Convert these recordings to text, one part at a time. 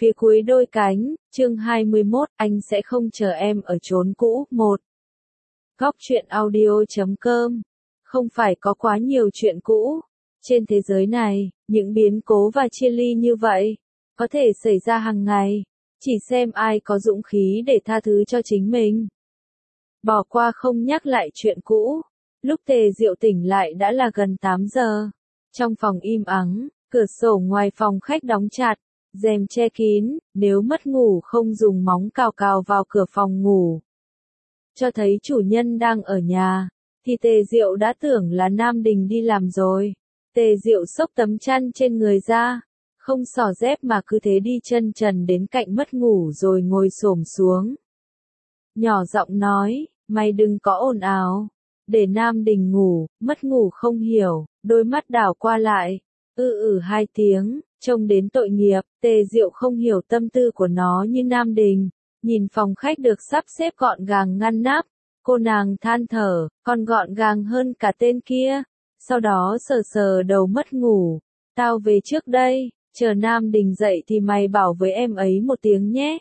Phía cuối đôi cánh, chương 21, anh sẽ không chờ em ở chốn cũ. 1. Góc truyện audio.com. Không phải có quá nhiều chuyện cũ. Trên thế giới này, những biến cố và chia ly như vậy, có thể xảy ra hàng ngày. Chỉ xem ai có dũng khí để tha thứ cho chính mình. Bỏ qua không nhắc lại chuyện cũ. Lúc Tề Diệu tỉnh lại đã là gần 8 giờ. Trong phòng im ắng, cửa sổ ngoài phòng khách đóng chặt, rèm che kín, nếu mất ngủ không dùng móng cào cào vào cửa phòng ngủ. Cho thấy chủ nhân đang ở nhà, thì Tề Diệu đã tưởng là Nam Đình đi làm rồi. Tề Diệu xốc tấm chăn trên người ra, không xỏ dép mà cứ thế đi chân trần đến cạnh mất ngủ rồi ngồi xổm xuống. Nhỏ giọng nói, mày đừng có ồn ào, để Nam Đình ngủ. Mất ngủ không hiểu, đôi mắt đảo qua lại, hai tiếng, trông đến tội nghiệp. Tề Diệu không hiểu tâm tư của nó như Nam Đình, nhìn phòng khách được sắp xếp gọn gàng ngăn nắp, cô nàng than thở, còn gọn gàng hơn cả tên kia. Sau đó sờ sờ đầu mất ngủ, tao về trước đây, chờ Nam Đình dậy thì mày bảo với em ấy một tiếng nhé.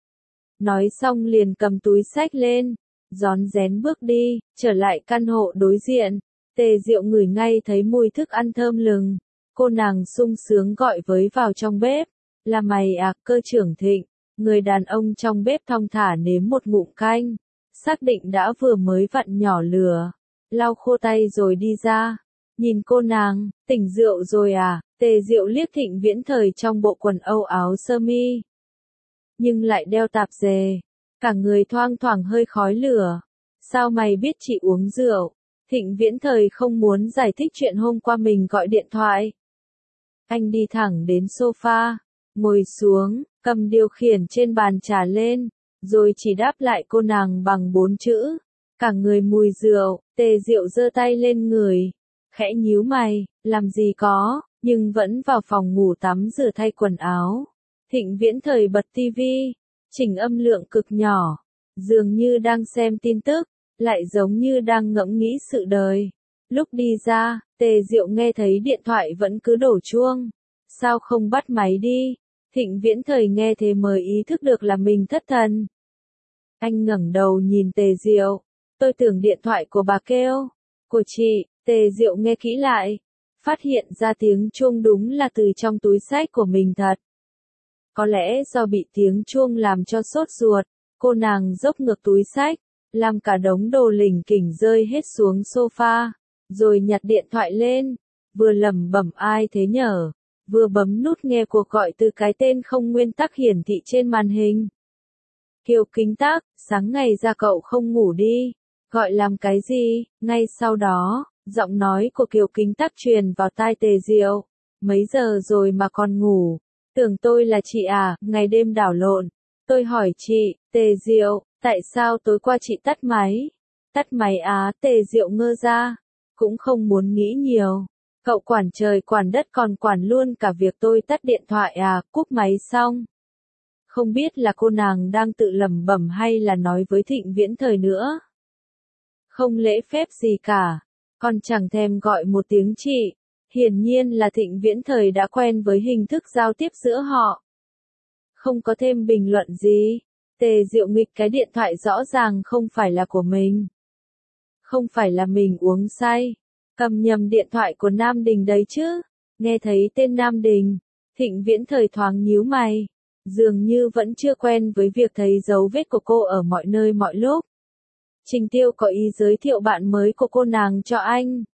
Nói xong liền cầm túi xách lên, rón rén bước đi, trở lại căn hộ đối diện. Tề Diệu ngửi ngay thấy mùi thức ăn thơm lừng. Cô nàng sung sướng gọi với vào trong bếp. Là mày à, Cơ trưởng Thịnh. Người đàn ông trong bếp thong thả nếm một ngụm canh. Xác định đã vừa mới vặn nhỏ lửa. Lau khô tay rồi đi ra. Nhìn cô nàng, tỉnh rượu rồi à? Tề Diệu liếc Thịnh Viễn Thời trong bộ quần âu áo sơ mi, nhưng lại đeo tạp dề, cả người thoang thoảng hơi khói lửa. Sao mày biết chị uống rượu? Thịnh Viễn Thời không muốn giải thích chuyện hôm qua mình gọi điện thoại. Anh đi thẳng đến sofa, ngồi xuống, cầm điều khiển trên bàn trà lên, rồi chỉ đáp lại cô nàng bằng 4 chữ. Cả người mùi rượu. Tề Diệu giơ tay lên người, khẽ nhíu mày, làm gì có, nhưng vẫn vào phòng ngủ tắm rửa thay quần áo. Thịnh Viễn Thời bật tivi, chỉnh âm lượng cực nhỏ, dường như đang xem tin tức, lại giống như đang ngẫm nghĩ sự đời. Lúc đi ra, Tề Diệu nghe thấy điện thoại vẫn cứ đổ chuông. Sao không bắt máy đi? Thịnh Viễn Thời nghe thế mới ý thức được là mình thất thần. Anh ngẩng đầu nhìn Tề Diệu. Tôi tưởng điện thoại của bà kêu. Của chị. Tề Diệu nghe kỹ lại, phát hiện ra tiếng chuông đúng là từ trong túi xách của mình thật. Có lẽ do bị tiếng chuông làm cho sốt ruột, cô nàng dốc ngược túi xách, làm cả đống đồ lỉnh kỉnh rơi hết xuống sofa, rồi nhặt điện thoại lên, vừa lẩm bẩm ai thế nhở, vừa bấm nút nghe cuộc gọi từ cái tên không nguyên tắc hiển thị trên màn hình. Kiều Kính Tắc, sáng ngày ra cậu không ngủ đi, gọi làm cái gì? Ngay sau đó, giọng nói của Kiều Kính Tắc truyền vào tai Tề Diệu. Mấy giờ rồi mà còn ngủ? Tưởng tôi là chị à? Ngày đêm đảo lộn. Tôi hỏi chị, Tề Diệu, tại sao tối qua chị tắt máy? Tắt máy á? Tề Diệu ngơ ra, cũng không muốn nghĩ nhiều. Cậu quản trời quản đất còn quản luôn cả việc tôi tắt điện thoại à? Cúp máy xong. Không biết là cô nàng đang tự lẩm bẩm hay là nói với Thịnh Viễn Thời nữa. Không lễ phép gì cả, còn chẳng thèm gọi một tiếng chị. Hiển nhiên là Thịnh Viễn Thời đã quen với hình thức giao tiếp giữa họ. Không có thêm bình luận gì. Tề Diệu nghịch cái điện thoại rõ ràng không phải là của mình. Không phải là mình uống say. Cầm nhầm điện thoại của Nam Đình đấy chứ. Nghe thấy tên Nam Đình, Thịnh Viễn Thời thoáng nhíu mày. Dường như vẫn chưa quen với việc thấy dấu vết của cô ở mọi nơi mọi lúc. Trình Tiêu có ý giới thiệu bạn mới của cô nàng cho anh.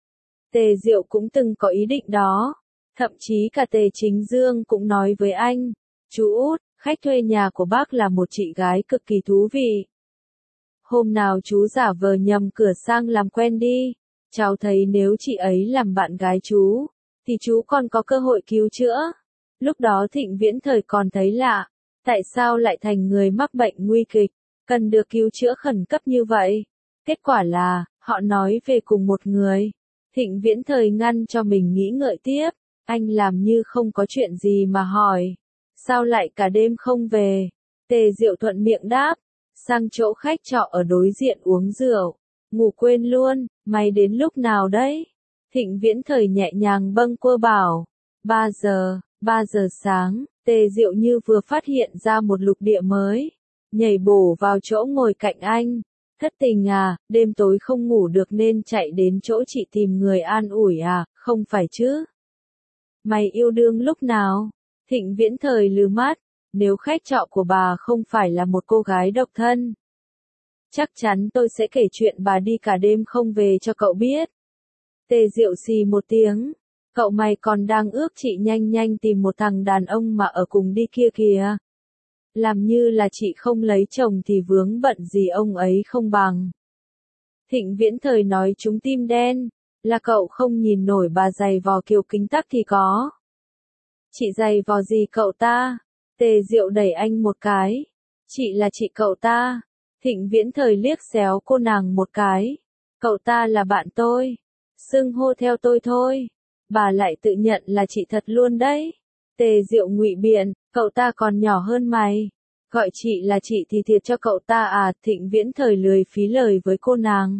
Tề Diệu cũng từng có ý định đó. Thậm chí cả Tề Chính Dương cũng nói với anh. Chú Út, khách thuê nhà của bác là một chị gái cực kỳ thú vị. Hôm nào chú giả vờ nhầm cửa sang làm quen đi. Cháu thấy nếu chị ấy làm bạn gái chú, thì chú còn có cơ hội cứu chữa. Lúc đó Thịnh Viễn Thời còn thấy lạ. Tại sao lại thành người mắc bệnh nguy kịch, cần được cứu chữa khẩn cấp như vậy? Kết quả là, họ nói về cùng một người. Thịnh Viễn Thời ngăn cho mình nghĩ ngợi tiếp. Anh làm như không có chuyện gì mà hỏi. Sao lại cả đêm không về? Tề Diệu thuận miệng đáp. Sang chỗ khách trọ ở đối diện uống rượu. Ngủ quên luôn. Mày đến lúc nào đấy? Thịnh Viễn Thời nhẹ nhàng bâng quơ bảo. 3 giờ sáng. Tề Diệu như vừa phát hiện ra một lục địa mới, nhảy bổ vào chỗ ngồi cạnh anh. Thất tình à, đêm tối không ngủ được nên chạy đến chỗ chị tìm người an ủi à, không phải chứ? Mày yêu đương lúc nào? Thịnh Viễn Thời lừ mắt, nếu khách trọ của bà không phải là một cô gái độc thân, chắc chắn tôi sẽ kể chuyện bà đi cả đêm không về cho cậu biết. Tề Diệu xì một tiếng, cậu mày còn đang ước chị nhanh nhanh tìm một thằng đàn ông mà ở cùng đi kia kìa. Làm như là chị không lấy chồng thì vướng bận gì ông ấy không bằng. Thịnh Viễn Thời nói trúng tim đen, là cậu không nhìn nổi bà giày vò Kiều Kính Tắc thì có. Chị giày vò gì cậu ta? Tề Diệu đẩy anh một cái. Chị là chị cậu ta. Thịnh Viễn Thời liếc xéo cô nàng một cái. Cậu ta là bạn tôi. Xưng hô theo tôi thôi. Bà lại tự nhận là chị thật luôn đấy. Tề Diệu ngụy biện, cậu ta còn nhỏ hơn mày. Gọi chị là chị thì thiệt cho cậu ta à? Thịnh Viễn Thời lười phí lời với cô nàng.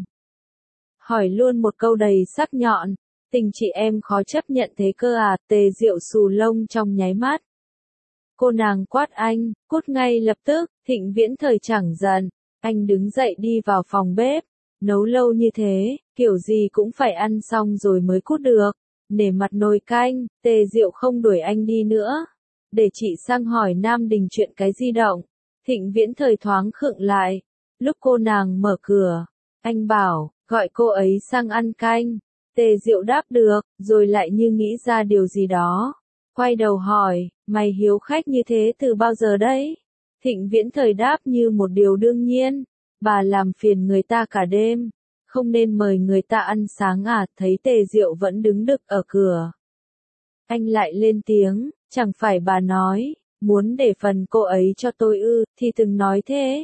Hỏi luôn một câu đầy sắc nhọn. Tình chị em khó chấp nhận thế cơ à? Tề Diệu xù lông trong nháy mắt. Cô nàng quát anh, cút ngay lập tức. Thịnh Viễn Thời chẳng giận. Anh đứng dậy đi vào phòng bếp. Nấu lâu như thế, kiểu gì cũng phải ăn xong rồi mới cút được. Nể mặt nồi canh, Tề Diệu không đuổi anh đi nữa. Để chị sang hỏi Nam Đình chuyện cái di động. Thịnh Viễn Thời thoáng khựng lại. Lúc cô nàng mở cửa, anh bảo, gọi cô ấy sang ăn canh. Tề Diệu đáp được, rồi lại như nghĩ ra điều gì đó. Quay đầu hỏi, mày hiếu khách như thế từ bao giờ đấy? Thịnh Viễn Thời đáp như một điều đương nhiên. Bà làm phiền người ta cả đêm. Không nên mời người ta ăn sáng à? Thấy Tề Diệu vẫn đứng đực ở cửa, anh lại lên tiếng, chẳng phải bà nói, muốn để phần cô ấy cho tôi ư, thì từng nói thế.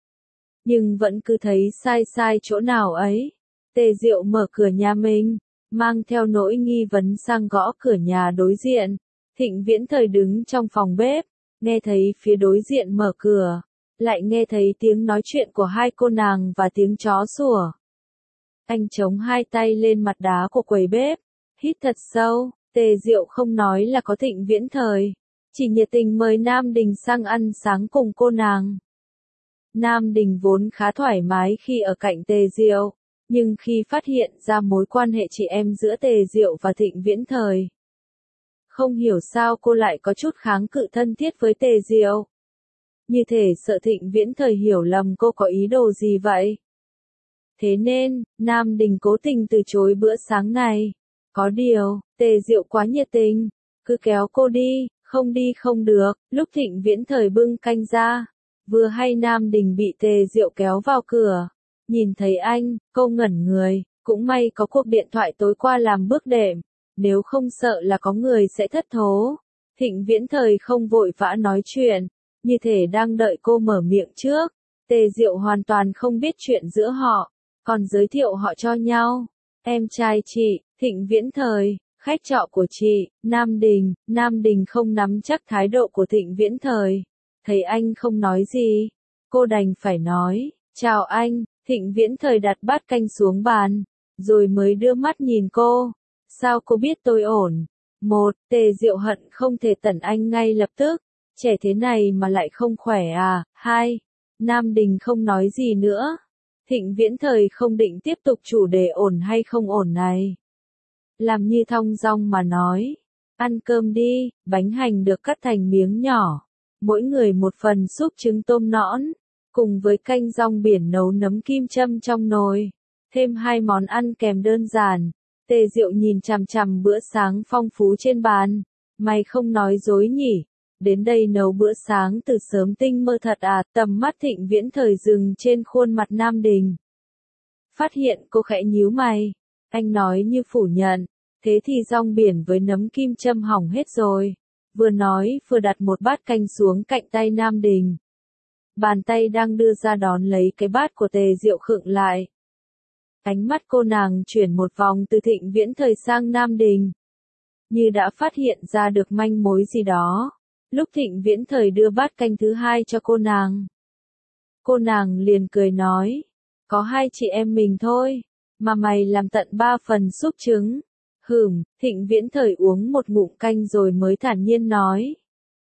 Nhưng vẫn cứ thấy sai sai chỗ nào ấy. Tề Diệu mở cửa nhà mình, mang theo nỗi nghi vấn sang gõ cửa nhà đối diện. Thịnh Viễn Thời đứng trong phòng bếp, nghe thấy phía đối diện mở cửa, lại nghe thấy tiếng nói chuyện của hai cô nàng và tiếng chó sủa. Anh chống hai tay lên mặt đá của quầy bếp, hít thật sâu. Tề Diệu không nói là có Thịnh Viễn Thời, chỉ nhiệt tình mời Nam Đình sang ăn sáng cùng cô nàng. Nam Đình vốn khá thoải mái khi ở cạnh Tề Diệu, nhưng khi phát hiện ra mối quan hệ chị em giữa Tề Diệu và Thịnh Viễn Thời, không hiểu sao cô lại có chút kháng cự thân thiết với Tề Diệu. Như thể sợ Thịnh Viễn Thời hiểu lầm cô có ý đồ gì vậy. Thế nên, Nam Đình cố tình từ chối bữa sáng này. Có điều, Tề Diệu quá nhiệt tình, cứ kéo cô đi không được. Lúc Thịnh Viễn Thời bưng canh ra, vừa hay Nam Đình bị Tề Diệu kéo vào cửa. Nhìn thấy anh, cô ngẩn người, cũng may có cuộc điện thoại tối qua làm bước đệm, nếu không sợ là có người sẽ thất thố. Thịnh Viễn Thời không vội vã nói chuyện, như thể đang đợi cô mở miệng trước. Tề Diệu hoàn toàn không biết chuyện giữa họ, còn giới thiệu họ cho nhau. Em trai chị, Thịnh Viễn Thời, khách trọ của chị, Nam Đình. Nam Đình không nắm chắc thái độ của Thịnh Viễn Thời. Thấy anh không nói gì, cô đành phải nói, chào anh. Thịnh Viễn Thời đặt bát canh xuống bàn, rồi mới đưa mắt nhìn cô. Sao cô biết tôi ổn? Tề Diệu hận không thể tẩn anh ngay lập tức. Trẻ thế này mà lại không khỏe à? 2. Nam Đình không nói gì nữa. Thịnh Viễn Thời không định tiếp tục chủ đề ổn hay không ổn này. Làm như thong dong mà nói. Ăn cơm đi, bánh hành được cắt thành miếng nhỏ. Mỗi người một phần súp trứng tôm nõn, cùng với canh rong biển nấu nấm kim châm trong nồi. Thêm 2 món ăn kèm đơn giản. Tề Diệu nhìn chằm chằm bữa sáng phong phú trên bàn. Mày không nói dối nhỉ? Đến đây nấu bữa sáng từ sớm tinh mơ thật à? Tầm mắt Thịnh Viễn Thời dừng trên khuôn mặt Nam Đình. Phát hiện cô khẽ nhíu mày. Anh nói như phủ nhận. Thế thì rong biển với nấm kim châm hỏng hết rồi. Vừa nói vừa đặt một bát canh xuống cạnh tay Nam Đình. Bàn tay đang đưa ra đón lấy cái bát của Tề Diệu khựng lại. Ánh mắt cô nàng chuyển một vòng từ Thịnh Viễn Thời sang Nam Đình, như đã phát hiện ra được manh mối gì đó. Lúc Thịnh Viễn Thời đưa bát canh thứ 2 cho cô nàng liền cười nói, có 2 chị em mình thôi, mà mày làm tận 3 phần súp trứng. Thịnh Viễn Thời uống một ngụm canh rồi mới thản nhiên nói,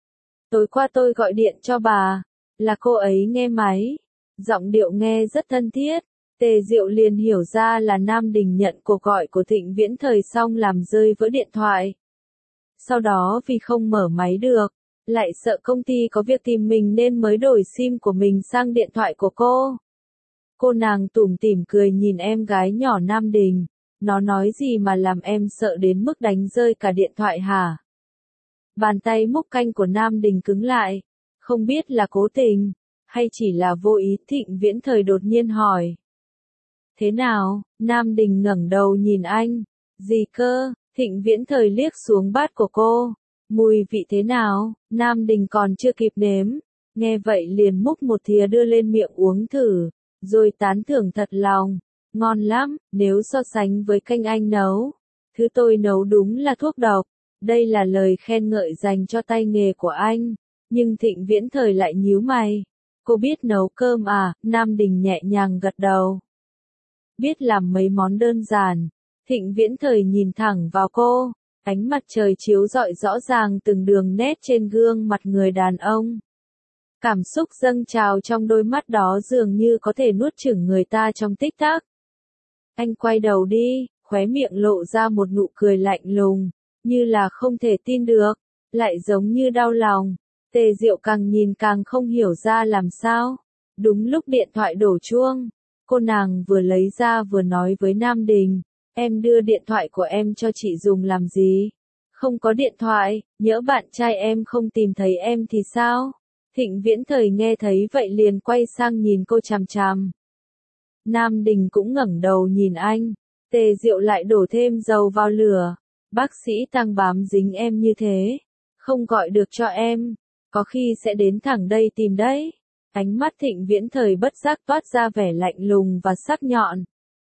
Tối qua tôi gọi điện cho bà, là cô ấy nghe máy. Giọng điệu nghe rất thân thiết. Tề Diệu liền hiểu ra là Nam Đình nhận cuộc gọi của Thịnh Viễn Thời xong làm rơi vỡ điện thoại. Sau đó vì không mở máy được, lại sợ công ty có việc tìm mình nên mới đổi SIM của mình sang điện thoại của cô. Cô nàng tủm tỉm cười nhìn em gái nhỏ Nam Đình. Nó nói gì mà làm em sợ đến mức đánh rơi cả điện thoại hả? Bàn tay múc canh của Nam Đình cứng lại. Không biết là cố tình, hay chỉ là vô ý. Thịnh Viễn Thời đột nhiên hỏi. Thế nào? Nam Đình ngẩng đầu nhìn anh. Gì cơ? Thịnh Viễn Thời liếc xuống bát của cô. Mùi vị thế nào? Nam Đình còn chưa kịp nếm. Nghe vậy liền múc một thìa đưa lên miệng uống thử. Rồi tán thưởng thật lòng. Ngon lắm, nếu so sánh với canh anh nấu. Thứ tôi nấu đúng là thuốc độc. Đây là lời khen ngợi dành cho tay nghề của anh. Nhưng Thịnh Viễn Thời lại nhíu mày. Cô biết nấu cơm à? Nam Đình nhẹ nhàng gật đầu. Biết làm mấy món đơn giản. Thịnh Viễn Thời nhìn thẳng vào cô. Ánh mặt trời chiếu rọi rõ ràng từng đường nét trên gương mặt người đàn ông. Cảm xúc dâng trào trong đôi mắt đó dường như có thể nuốt chửng người ta trong tích tắc. Anh quay đầu đi, khóe miệng lộ ra một nụ cười lạnh lùng, như là không thể tin được, lại giống như đau lòng. Tề Diệu càng nhìn càng không hiểu ra làm sao. Đúng lúc điện thoại đổ chuông, cô nàng vừa lấy ra vừa nói với Nam Đình, em đưa điện thoại của em cho chị dùng làm gì? Không có điện thoại, nhỡ bạn trai em không tìm thấy em thì sao? Thịnh Viễn Thời nghe thấy vậy liền quay sang nhìn cô chằm chằm. Nam Đình cũng ngẩng đầu nhìn anh. Tề Diệu lại đổ thêm dầu vào lửa. Bác sĩ Tăng bám dính em như thế, không gọi được cho em, có khi sẽ đến thẳng đây tìm đấy. Ánh mắt Thịnh Viễn Thời bất giác toát ra vẻ lạnh lùng và sắc nhọn.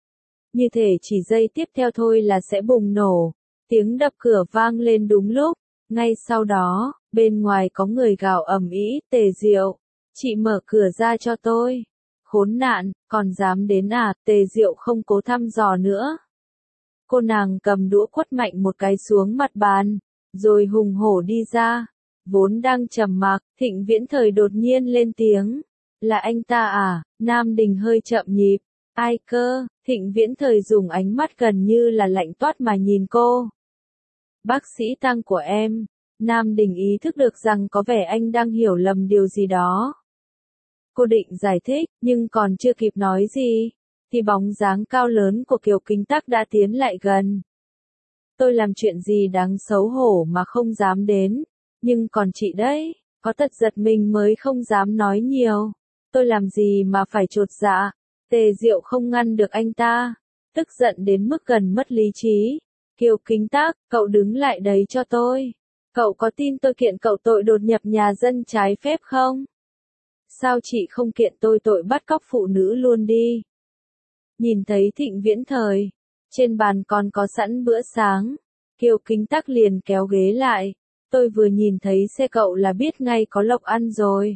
Như thể chỉ giây tiếp theo thôi là sẽ bùng nổ. Tiếng đập cửa vang lên đúng lúc. Ngay sau đó, bên ngoài có người gào ầm ĩ. Tề Diệu, chị mở cửa ra cho tôi. Khốn nạn, còn dám đến à? Tề Diệu không cố thăm dò nữa. Cô nàng cầm đũa quất mạnh một cái xuống mặt bàn, rồi hùng hổ đi ra. Vốn đang trầm mặc, Thịnh Viễn Thời đột nhiên lên tiếng. Là anh ta à? Nam Đình hơi chậm nhịp. Ai cơ? Thịnh Viễn Thời dùng ánh mắt gần như là lạnh toát mà nhìn cô. Bác sĩ Tăng của em. Nam Đình ý thức được rằng có vẻ anh đang hiểu lầm điều gì đó. Cô định giải thích, nhưng còn chưa kịp nói gì, thì bóng dáng cao lớn của Kiều Kính Tắc đã tiến lại gần. Tôi làm chuyện gì đáng xấu hổ mà không dám đến, nhưng còn chị đấy, có tật giật mình mới không dám nói nhiều. Tôi làm gì mà phải chột dạ? Tề Diệu không ngăn được anh ta, tức giận đến mức gần mất lý trí. Kiều Kính Tắc, cậu đứng lại đấy cho tôi. Cậu có tin tôi kiện cậu tội đột nhập nhà dân trái phép không? Sao chị không kiện tôi tội bắt cóc phụ nữ luôn đi? Nhìn thấy Thịnh Viễn Thời, trên bàn còn có sẵn bữa sáng, Kiều Kính Tắc liền kéo ghế lại. Tôi vừa nhìn thấy xe cậu là biết ngay có lộc ăn rồi.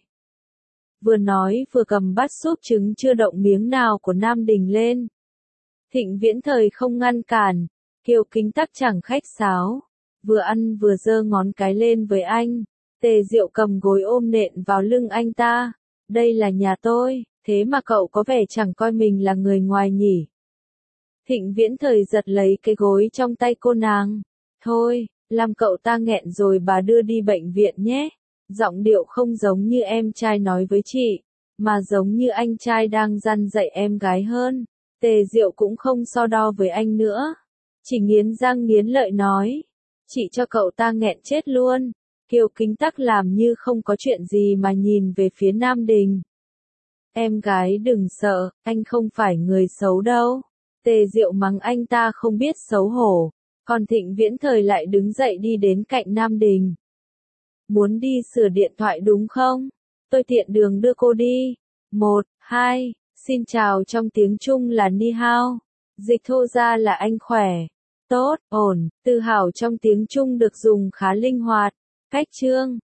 Vừa nói vừa cầm bát súp trứng chưa động miếng nào của Nam Đình lên. Thịnh Viễn Thời không ngăn cản, Kiều Kính Tắc chẳng khách sáo, vừa ăn vừa giơ ngón cái lên với anh. Tề Diệu cầm gối ôm nện vào lưng anh ta. Đây là nhà tôi, thế mà cậu có vẻ chẳng coi mình là người ngoài nhỉ? Thịnh Viễn Thời giật lấy cái gối trong tay cô nàng. Thôi, làm cậu ta nghẹn rồi bà đưa đi bệnh viện nhé. Giọng điệu không giống như em trai nói với chị, mà giống như anh trai đang răn dạy em gái hơn. Tề Diệu cũng không so đo với anh nữa, chỉ nghiến răng nghiến lợi nói. Chị cho cậu ta nghẹn chết luôn. Kiều Kính Tắc làm như không có chuyện gì mà nhìn về phía Nam Đình. Em gái đừng sợ, anh không phải người xấu đâu. Tề Diệu mắng anh ta không biết xấu hổ, còn Thịnh Viễn Thời lại đứng dậy đi đến cạnh Nam Đình. Muốn đi sửa điện thoại đúng không? Tôi tiện đường đưa cô đi. 1, 2, xin chào trong tiếng Trung là Ni Hao. Dịch thô ra là anh khỏe. Tốt, ổn, từ hảo trong tiếng Trung được dùng khá linh hoạt. Cách chương